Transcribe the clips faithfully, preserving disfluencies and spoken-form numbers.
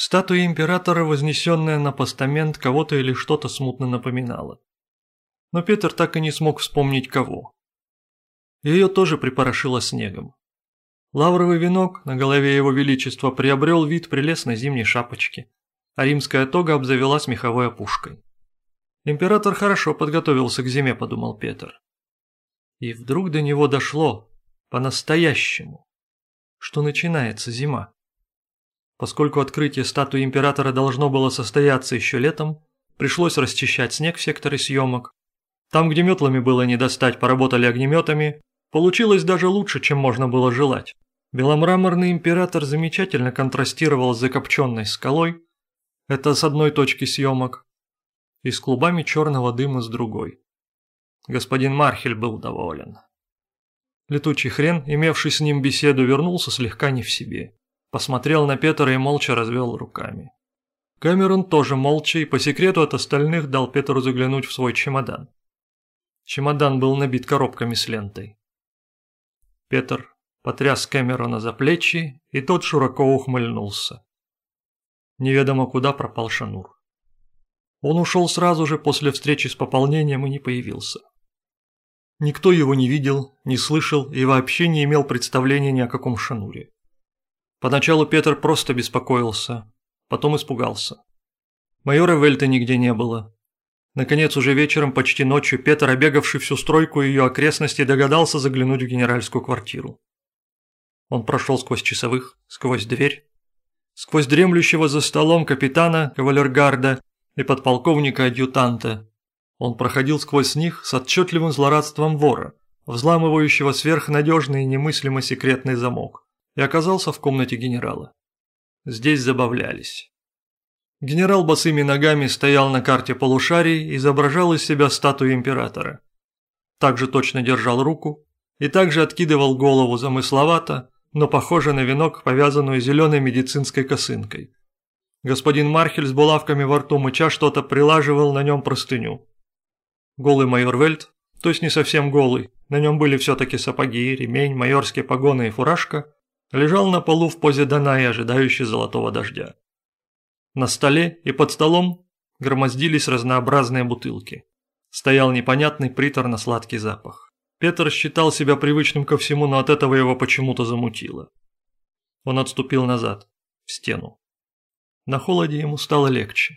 Статуя императора, вознесенная на постамент, кого-то или что-то смутно напоминала. Но Петр так и не смог вспомнить кого. Ее тоже припорошило снегом. Лавровый венок на голове его величества приобрел вид прелестной зимней шапочки, а римская тога обзавелась меховой опушкой. Император хорошо подготовился к зиме, подумал Петр. И вдруг до него дошло, по-настоящему, что начинается зима. Поскольку открытие статуи императора должно было состояться еще летом, пришлось расчищать снег в секторе съемок. Там, где метлами было не достать, поработали огнеметами. Получилось даже лучше, чем можно было желать. Беломраморный император замечательно контрастировал с закопченной скалой, это с одной точки съемок, и с клубами черного дыма с другой. Господин Мархель был доволен. Летучий хрен, имевший с ним беседу, вернулся слегка не в себе. Посмотрел на Петра и молча развел руками. Камерон тоже молча и по секрету от остальных дал Петру заглянуть в свой чемодан. Чемодан был набит коробками с лентой. Петр потряс Кэмерона за плечи, и тот широко ухмыльнулся. Неведомо куда пропал Шанур. Он ушел сразу же после встречи с пополнением и не появился. Никто его не видел, не слышал и вообще не имел представления ни о каком Шануре. Поначалу Петр просто беспокоился, потом испугался. Майора Вельта нигде не было. Наконец, уже вечером, почти ночью, Петр, обегавший всю стройку и ее окрестности, догадался заглянуть в генеральскую квартиру. Он прошел сквозь часовых, сквозь дверь, сквозь дремлющего за столом капитана, кавалергарда и подполковника-адъютанта. Он проходил сквозь них с отчетливым злорадством вора, взламывающего сверхнадежный и немыслимо секретный замок, и оказался в комнате генерала. Здесь забавлялись. Генерал босыми ногами стоял на карте полушарий и изображал из себя статую императора. Также точно держал руку и также откидывал голову замысловато, но похоже на венок, повязанную зеленой медицинской косынкой. Господин Мархель с булавками во рту мыча что-то прилаживал на нем простыню. Голый майор Вельт, то есть не совсем голый, на нем были все-таки сапоги, ремень, майорские погоны и фуражка, лежал на полу в позе Данаи, ожидающий золотого дождя. На столе и под столом громоздились разнообразные бутылки. Стоял непонятный приторно-сладкий запах. Петр считал себя привычным ко всему, но от этого его почему-то замутило. Он отступил назад, в стену. На холоде ему стало легче.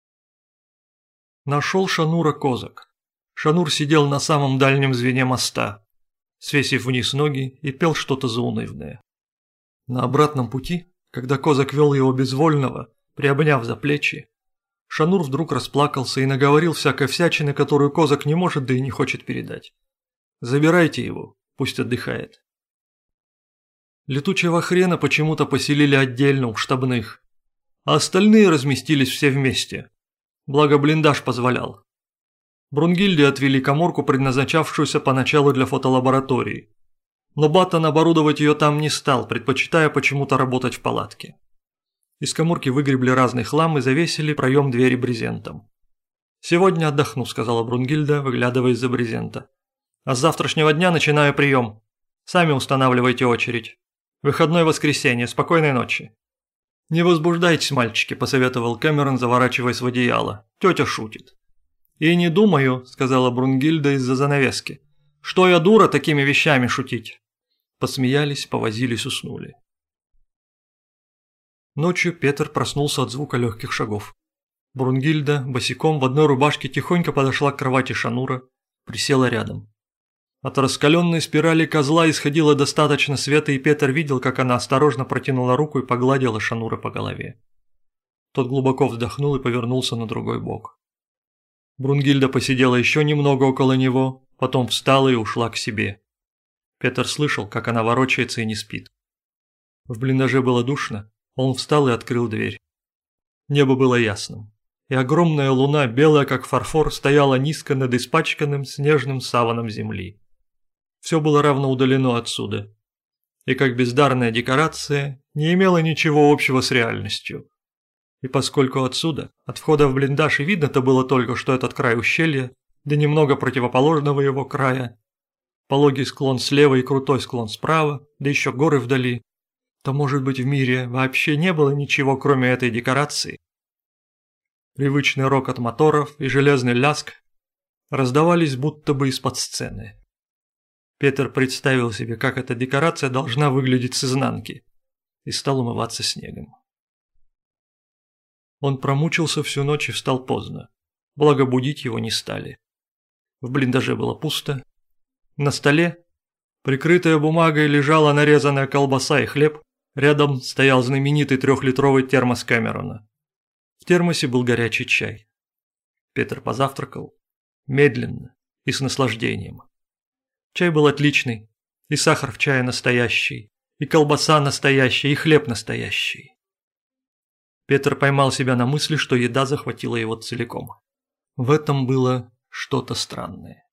Нашел Шанура Козак. Шанур сидел на самом дальнем звене моста, свесив вниз ноги, и пел что-то заунывное. На обратном пути, когда Козак вел его безвольного, приобняв за плечи, Шанур вдруг расплакался и наговорил всякой всячины, которую Козак не может да и не хочет передать. «Забирайте его, пусть отдыхает». Летучего хрена почему-то поселили отдельно у штабных, а остальные разместились все вместе. Благо блиндаж позволял. Брунгильде отвели каморку, предназначавшуюся поначалу для фотолаборатории. Но Баттон оборудовать ее там не стал, предпочитая почему-то работать в палатке. Из каморки выгребли разный хлам и завесили проем двери брезентом. «Сегодня отдохну», — сказала Брунгильда, выглядывая из-за брезента. «А с завтрашнего дня начинаю прием. Сами устанавливайте очередь. Выходное воскресенье, спокойной ночи». «Не возбуждайтесь, мальчики», – посоветовал Кэмерон, заворачиваясь в одеяло. «Тетя шутит». «И не думаю», – сказала Брунгильда из-за занавески, – «что я дура такими вещами шутить». Посмеялись, повозились, уснули. Ночью Петр проснулся от звука легких шагов. Брунгильда, босиком в одной рубашке, тихонько подошла к кровати Шанура, присела рядом. От раскаленной спирали козла исходило достаточно света, и Петр видел, как она осторожно протянула руку и погладила Шанура по голове. Тот глубоко вздохнул и повернулся на другой бок. Брунгильда посидела еще немного около него, потом встала и ушла к себе. Петр слышал, как она ворочается и не спит. В блиндаже было душно, он встал и открыл дверь. Небо было ясным, и огромная луна, белая как фарфор, стояла низко над испачканным снежным саваном земли. Все было равно удалено отсюда, и как бездарная декорация не имела ничего общего с реальностью. И поскольку отсюда, от входа в блиндаж, и видно-то было только, что этот край ущелья, да немного противоположного его края, пологий склон слева и крутой склон справа, да еще горы вдали, То, может быть, в мире вообще не было ничего, кроме этой декорации? Привычный рокот моторов и железный ляск раздавались будто бы из-под сцены. Петр представил себе, как эта декорация должна выглядеть с изнанки, и стал умываться снегом. Он промучился всю ночь и встал поздно, благо будить его не стали. В блиндаже было пусто. На столе, прикрытая бумагой, лежала нарезанная колбаса и хлеб, рядом стоял знаменитый трехлитровый термос Кэмерона. В термосе был горячий чай. Петр позавтракал, медленно и с наслаждением. Чай был отличный, и сахар в чае настоящий, и колбаса настоящая, и хлеб настоящий. Петр поймал себя на мысли, что еда захватила его целиком. В этом было что-то странное.